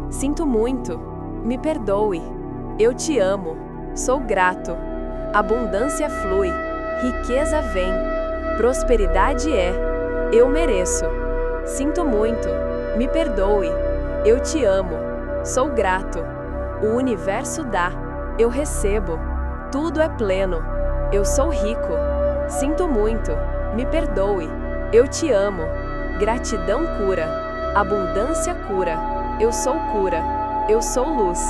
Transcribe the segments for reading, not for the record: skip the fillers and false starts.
Sinto muito. Me perdoe. Eu te amo. Sou grato. Abundância flui. Riqueza vem. Prosperidade é. Eu mereço. Sinto muito. Me perdoe. Eu te amo. Sou grato. O universo dá. Eu recebo. Tudo é pleno. Eu sou rico. Sinto muito. Me perdoe. Eu te amo. Gratidão cura. Abundância cura. Eu sou cura. Eu sou luz.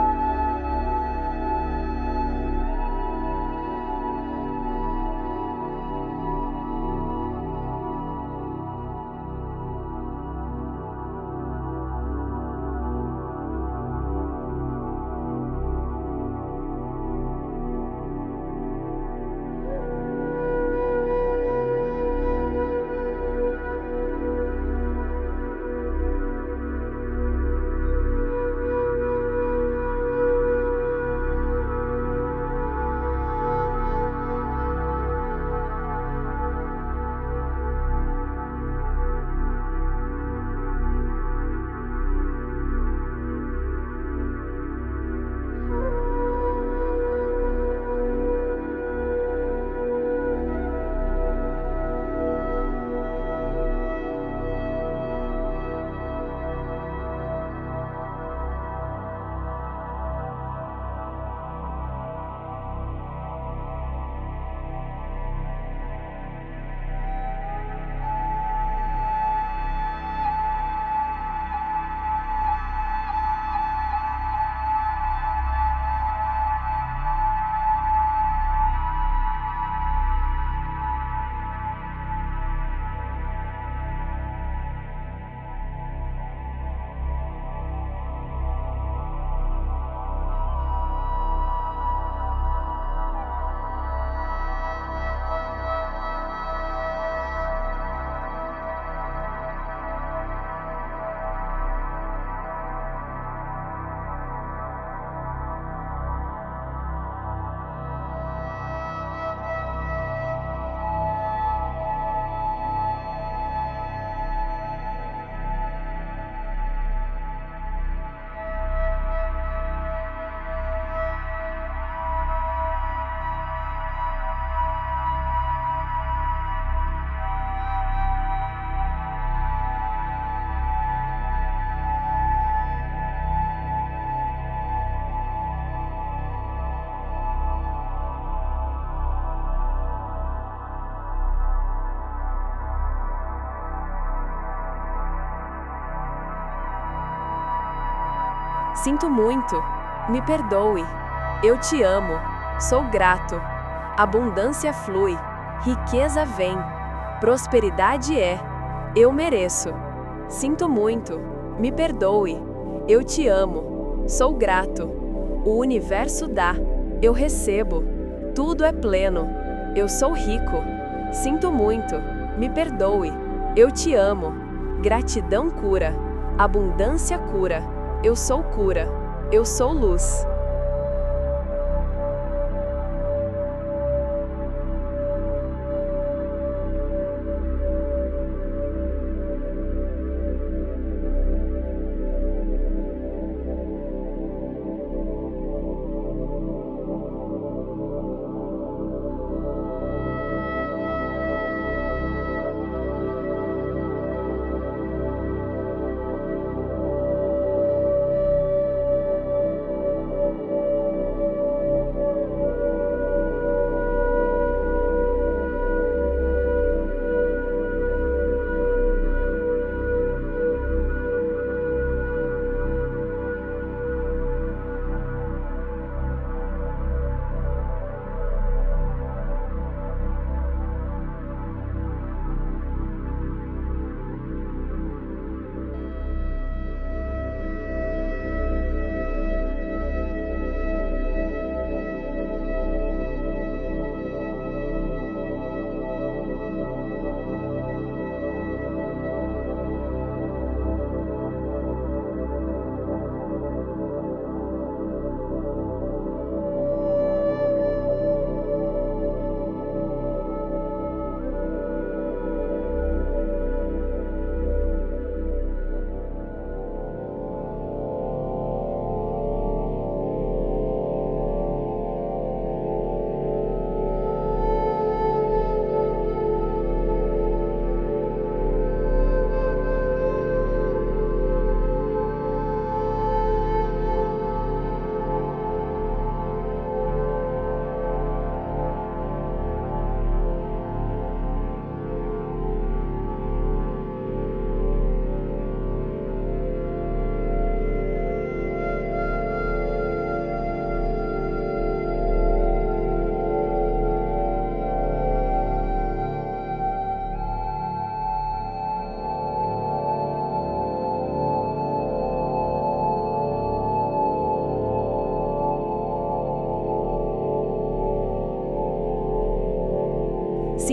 Sinto muito. Me perdoe. Eu te amo. Sou grato. Abundância flui. Riqueza vem. Prosperidade é. Eu mereço. Sinto muito. Me perdoe. Eu te amo. Sou grato. O universo dá. Eu recebo. Tudo é pleno. Eu sou rico. Sinto muito. Me perdoe. Eu te amo. Gratidão cura. Abundância cura. Eu sou cura. Eu sou luz.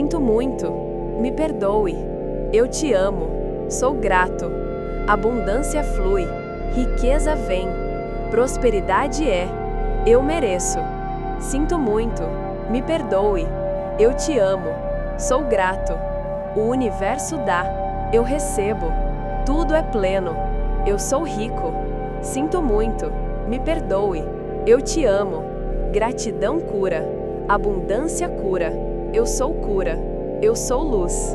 Sinto muito. Me perdoe. Eu te amo. Sou grato. Abundância flui. Riqueza vem. Prosperidade é. Eu mereço. Sinto muito. Me perdoe. Eu te amo. Sou grato. O universo dá. Eu recebo. Tudo é pleno. Eu sou rico. Sinto muito. Me perdoe. Eu te amo. Gratidão cura. Abundância cura. Eu sou cura. Eu sou luz.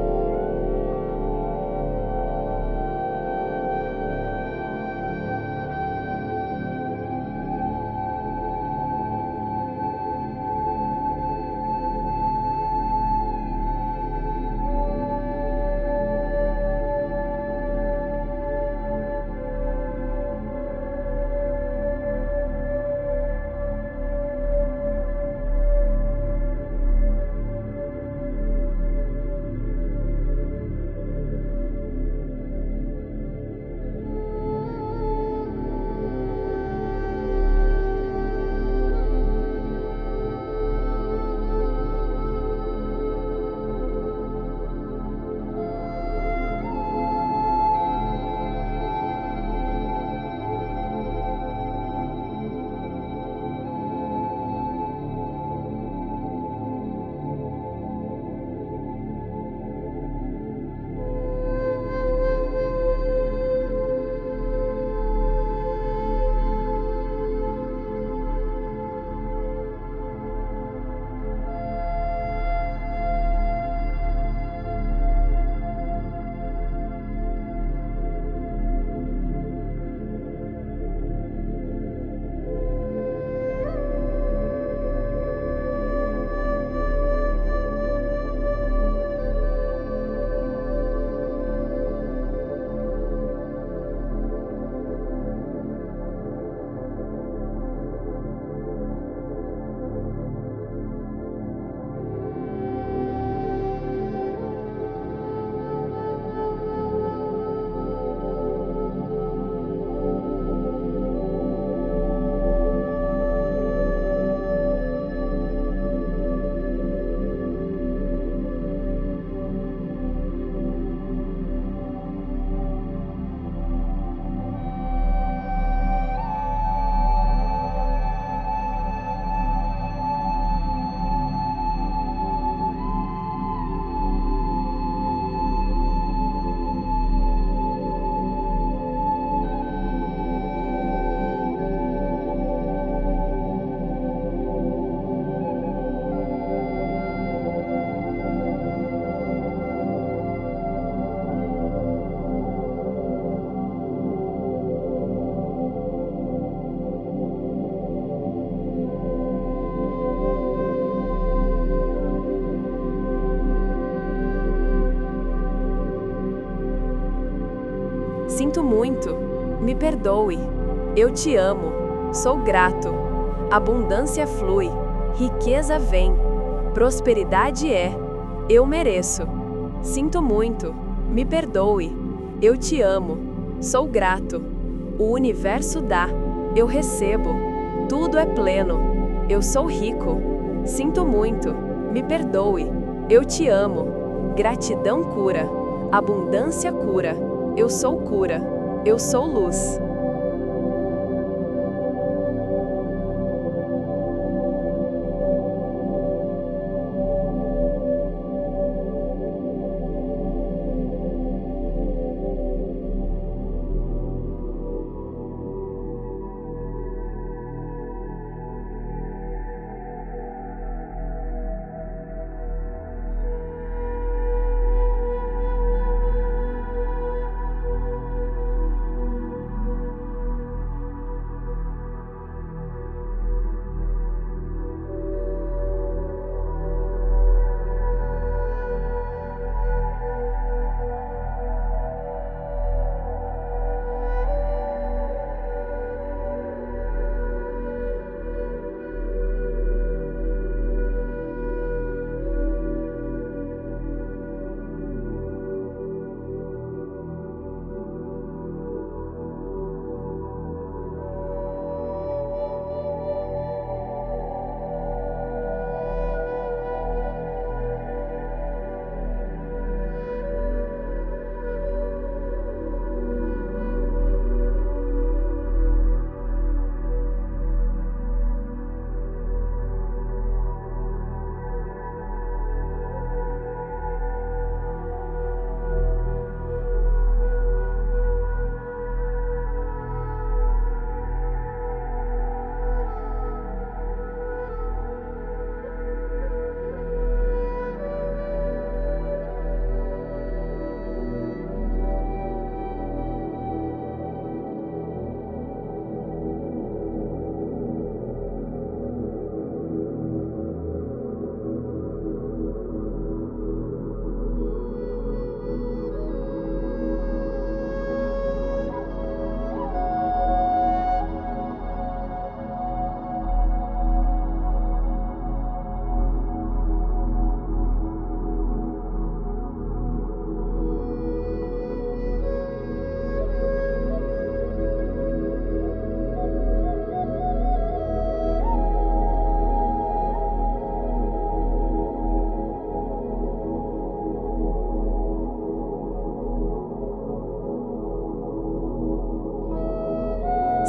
Sinto muito. Me perdoe. Eu te amo. Sou grato. Abundância flui. Riqueza vem. Prosperidade é. Eu mereço. Sinto muito. Me perdoe. Eu te amo. Sou grato. O universo dá. Eu recebo. Tudo é pleno. Eu sou rico. Sinto muito. Me perdoe. Eu te amo. Gratidão cura. Abundância cura. Eu sou cura. Eu sou luz.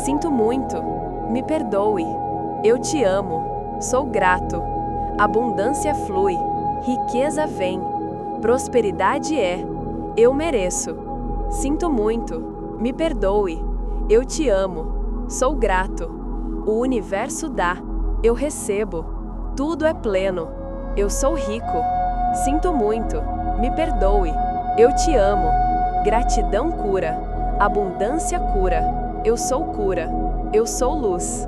Sinto muito. Me perdoe. Eu te amo. Sou grato. Abundância flui. Riqueza vem. Prosperidade é. Eu mereço. Sinto muito. Me perdoe. Eu te amo. Sou grato. O universo dá. Eu recebo. Tudo é pleno. Eu sou rico. Sinto muito. Me perdoe. Eu te amo. Gratidão cura. Abundância cura. Eu sou cura. Eu sou luz.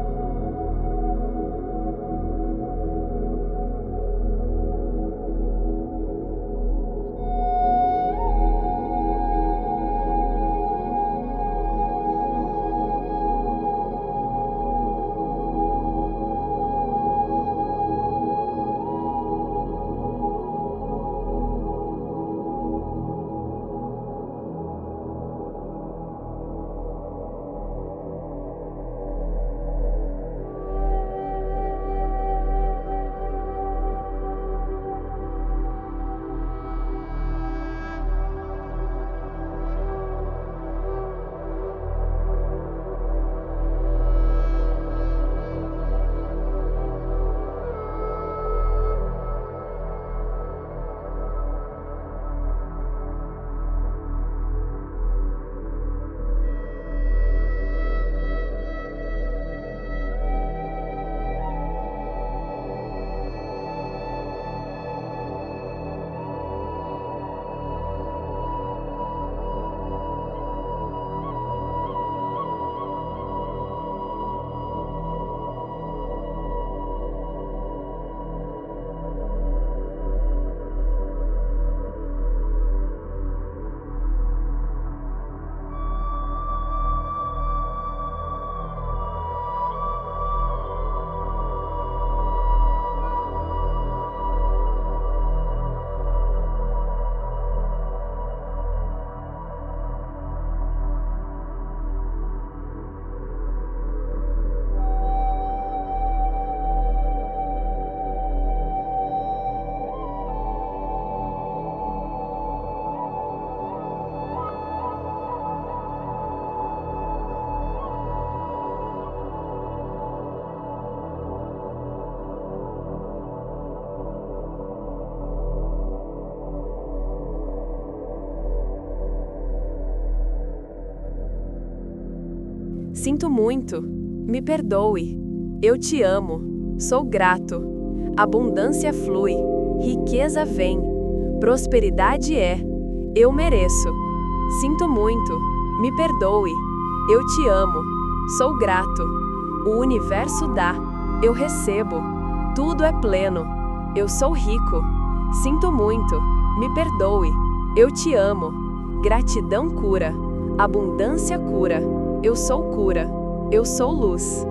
Sinto muito. Me perdoe. Eu te amo. Sou grato. Abundância flui. Riqueza vem. Prosperidade é. Eu mereço. Sinto muito. Me perdoe. Eu te amo. Sou grato. O universo dá. Eu recebo. Tudo é pleno. Eu sou rico. Sinto muito. Me perdoe. Eu te amo. Gratidão cura. Abundância cura. Eu sou cura. Eu sou luz.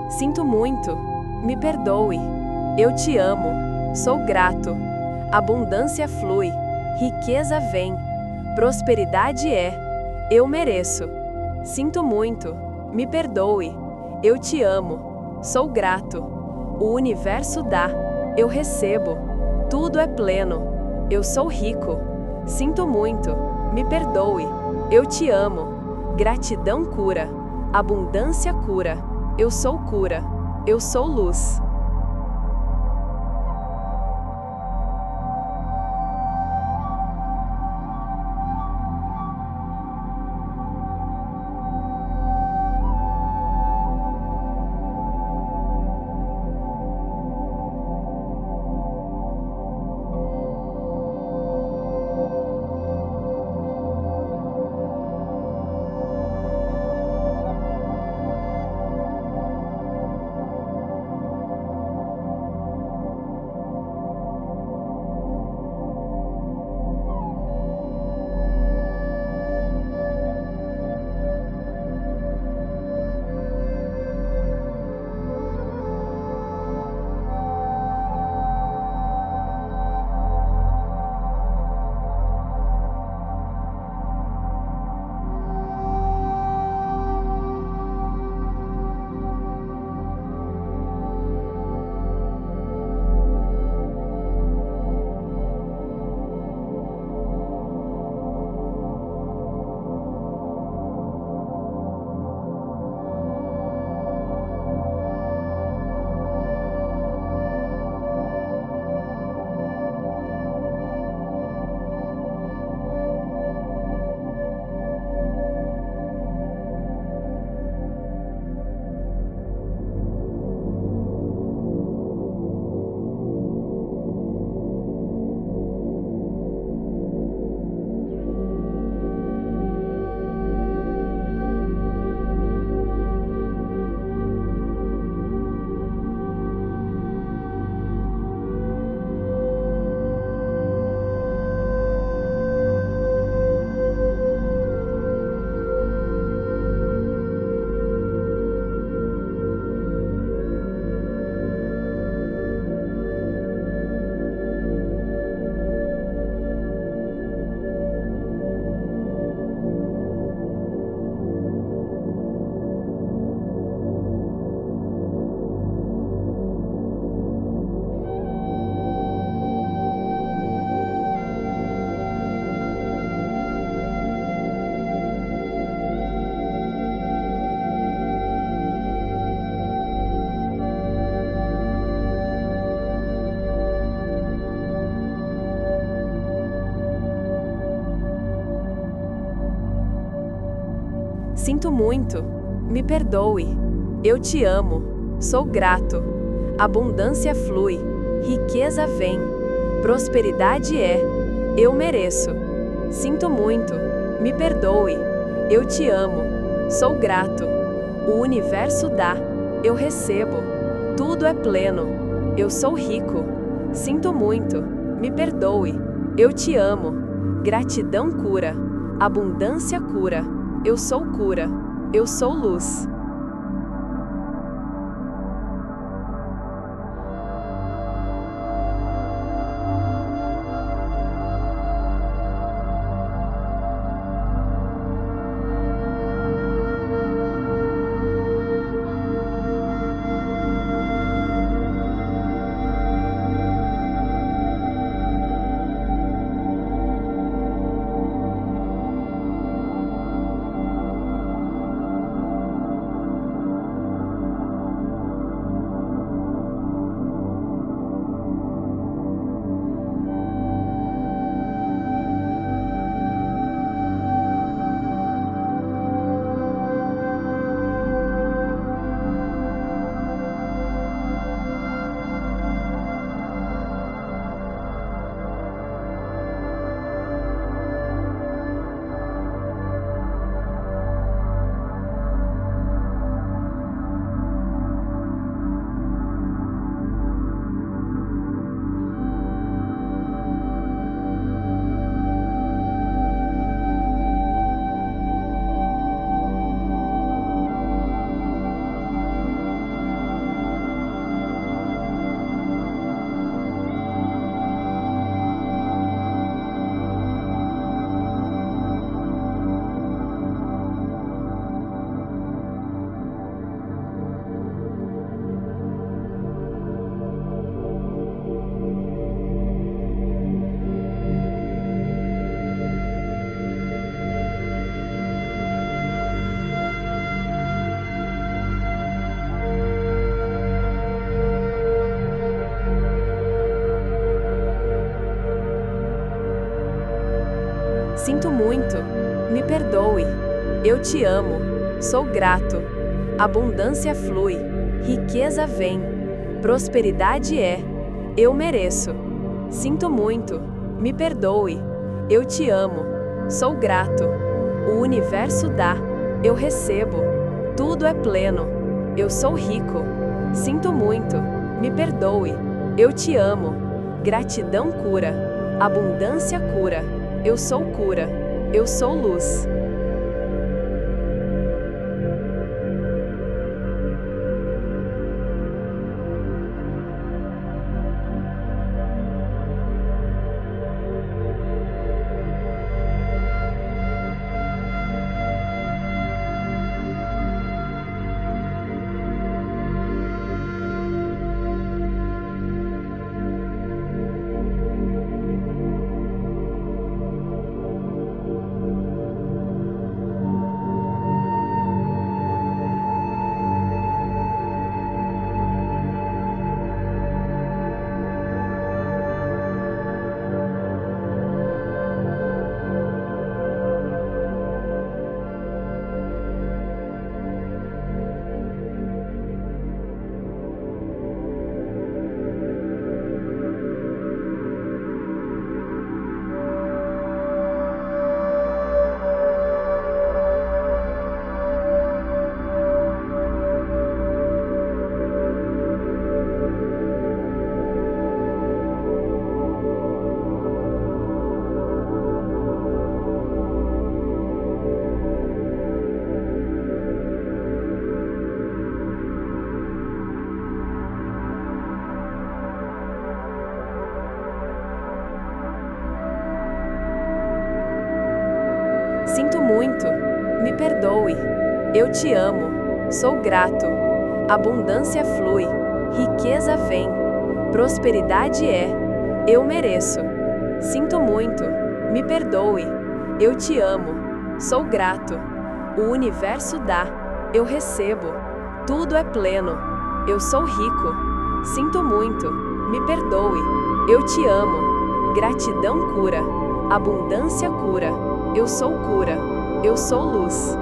Sinto muito. Me perdoe. Eu te amo. Sou grato. Abundância flui. Riqueza vem. Prosperidade é. Eu mereço. Sinto muito. Me perdoe. Eu te amo. Sou grato. O universo dá. Eu recebo. Tudo é pleno. Eu sou rico. Sinto muito. Me perdoe. Eu te amo. Gratidão cura. Abundância cura. Eu sou cura. Eu sou luz. Sinto muito. Me perdoe. Eu te amo. Sou grato. Abundância flui. Riqueza vem. Prosperidade é. Eu mereço. Sinto muito. Me perdoe. Eu te amo. Sou grato. O universo dá. Eu recebo. Tudo é pleno. Eu sou rico. Sinto muito. Me perdoe. Eu te amo. Gratidão cura. Abundância cura. Eu sou cura. Eu sou luz. Sinto muito. Me perdoe. Eu te amo. Sou grato. Abundância flui. Riqueza vem. Prosperidade é. Eu mereço. Sinto muito. Me perdoe. Eu te amo. Sou grato. O universo dá. Eu recebo. Tudo é pleno. Eu sou rico. Sinto muito. Me perdoe. Eu te amo. Gratidão cura. Abundância cura. Eu sou cura. Eu sou luz. Sinto muito. Me perdoe. Eu te amo. Sou grato. Abundância flui. Riqueza vem. Prosperidade é. Eu mereço. Sinto muito. Me perdoe. Eu te amo. Sou grato. O universo dá. Eu recebo. Tudo é pleno. Eu sou rico. Sinto muito. Me perdoe. Eu te amo. Gratidão cura. Abundância cura. Eu sou cura. Eu sou luz.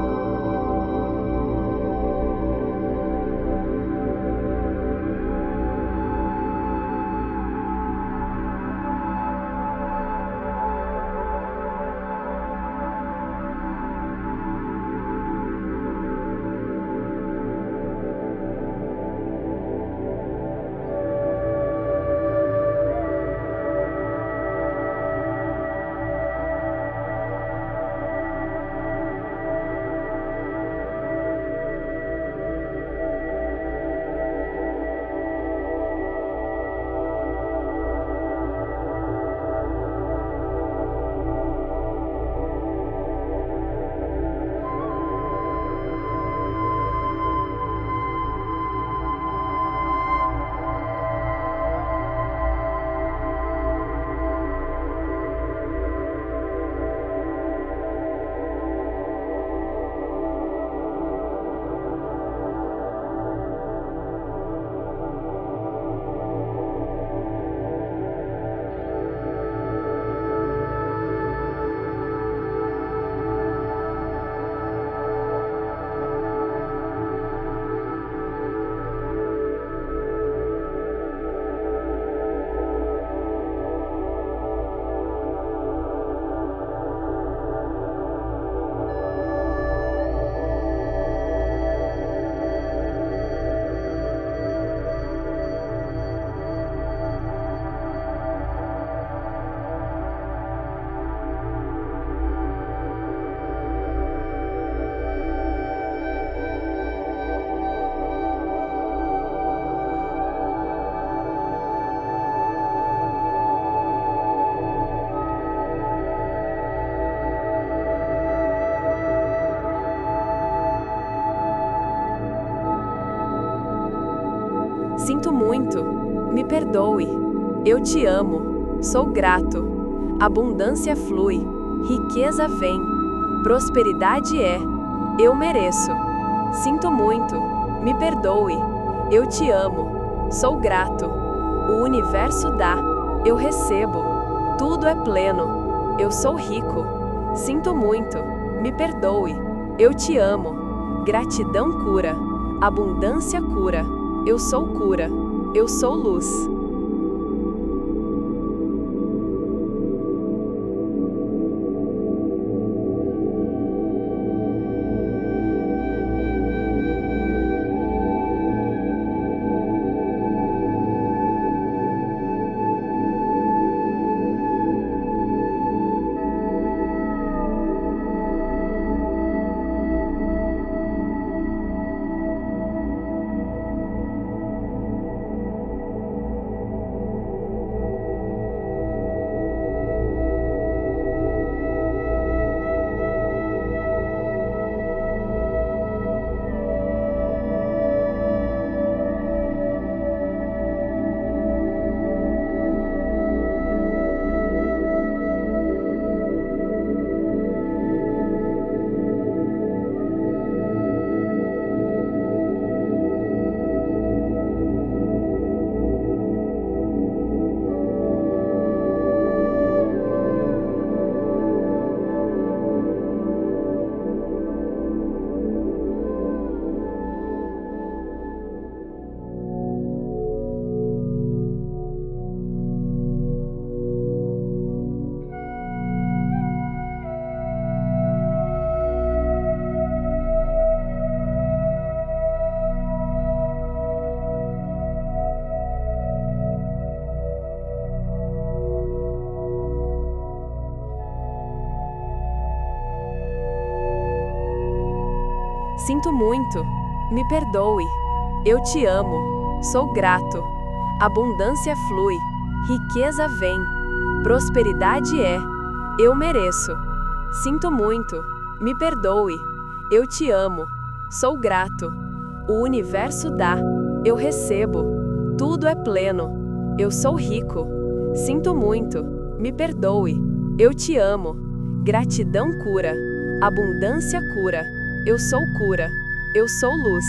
Sinto muito. Me perdoe. Eu te amo. Sou grato. Abundância flui. Riqueza vem. Prosperidade é. Eu mereço. Sinto muito. Me perdoe. Eu te amo. Sou grato. O universo dá. Eu recebo. Tudo é pleno. Eu sou rico. Sinto muito. Me perdoe. Eu te amo. Gratidão cura. Abundância cura. Eu sou cura. Eu sou luz. Sinto muito. Me perdoe. Eu te amo. Sou grato. Abundância flui. Riqueza vem. Prosperidade é. Eu mereço. Sinto muito. Me perdoe. Eu te amo. Sou grato. O universo dá. Eu recebo. Tudo é pleno. Eu sou rico. Sinto muito. Me perdoe. Eu te amo. Gratidão cura. Abundância cura. Eu sou cura. Eu sou luz.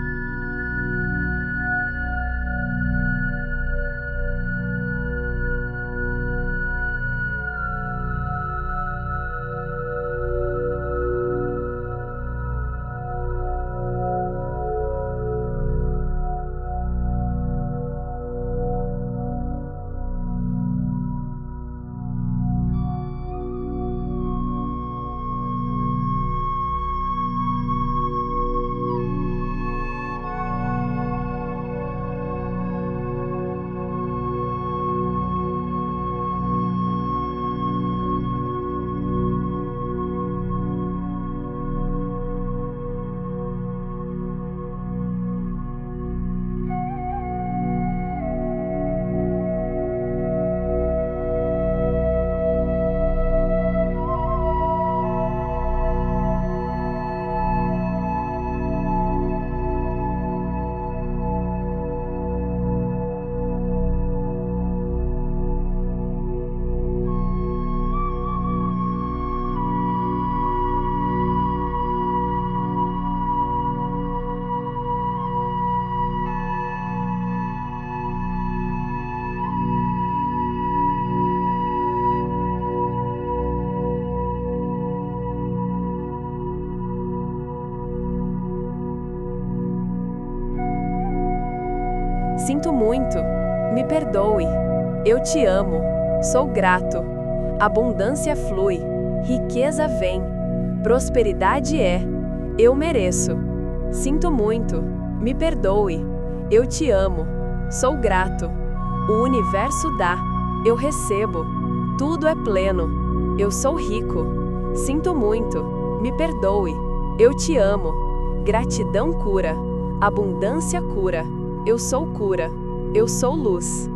Sinto muito. Me perdoe. Eu te amo. Sou grato. Abundância flui. Riqueza vem. Prosperidade é. Eu mereço. Sinto muito. Me perdoe. Eu te amo. Sou grato. O universo dá. Eu recebo. Tudo é pleno. Eu sou rico. Sinto muito. Me perdoe. Eu te amo. Gratidão cura. Abundância cura. Eu sou cura. Eu sou luz.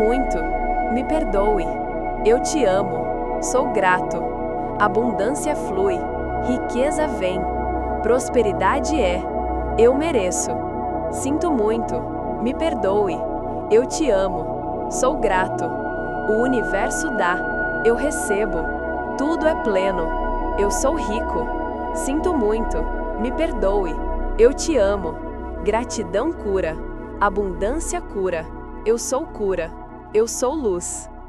muito. Me perdoe. Eu te amo. Sou grato. Abundância flui. Riqueza vem. Prosperidade é. Eu mereço. Sinto muito. Me perdoe. Eu te amo. Sou grato. O universo dá. Eu recebo. Tudo é pleno. Eu sou rico. Sinto muito. Me perdoe. Eu te amo. Gratidão cura. Abundância cura. Eu sou cura. Eu sou luz.